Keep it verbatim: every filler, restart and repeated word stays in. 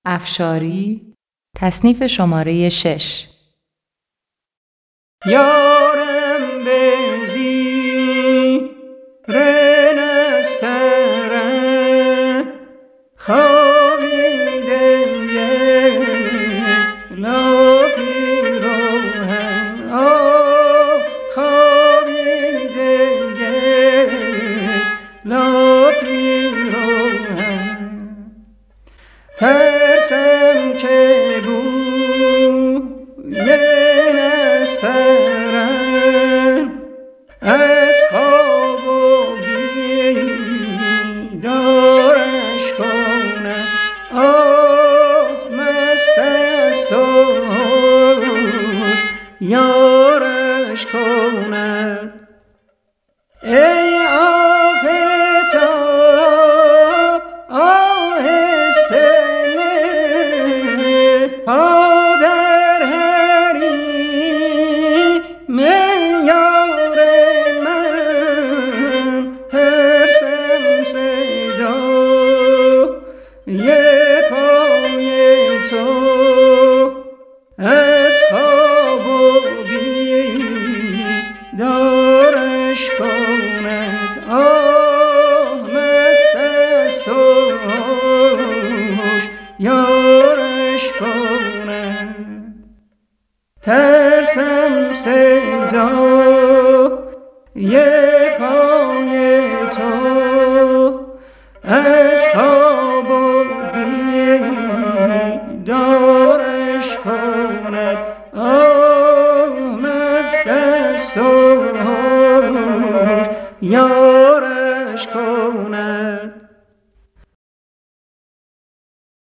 افشاری تصنیف شماره شش. یارم بزی رنسترن خوابیده لابی روحن آه خوابیده لابی روحن ترسم که بوی نسترن از خواب و بیدارش کنه آه مست است و یارش کند ای آفتاب آهسته نه پا در حریم یار من ترسم صدای پای تو از خواب و بیدارش کند آه مست است و یارش کند ترسم صدای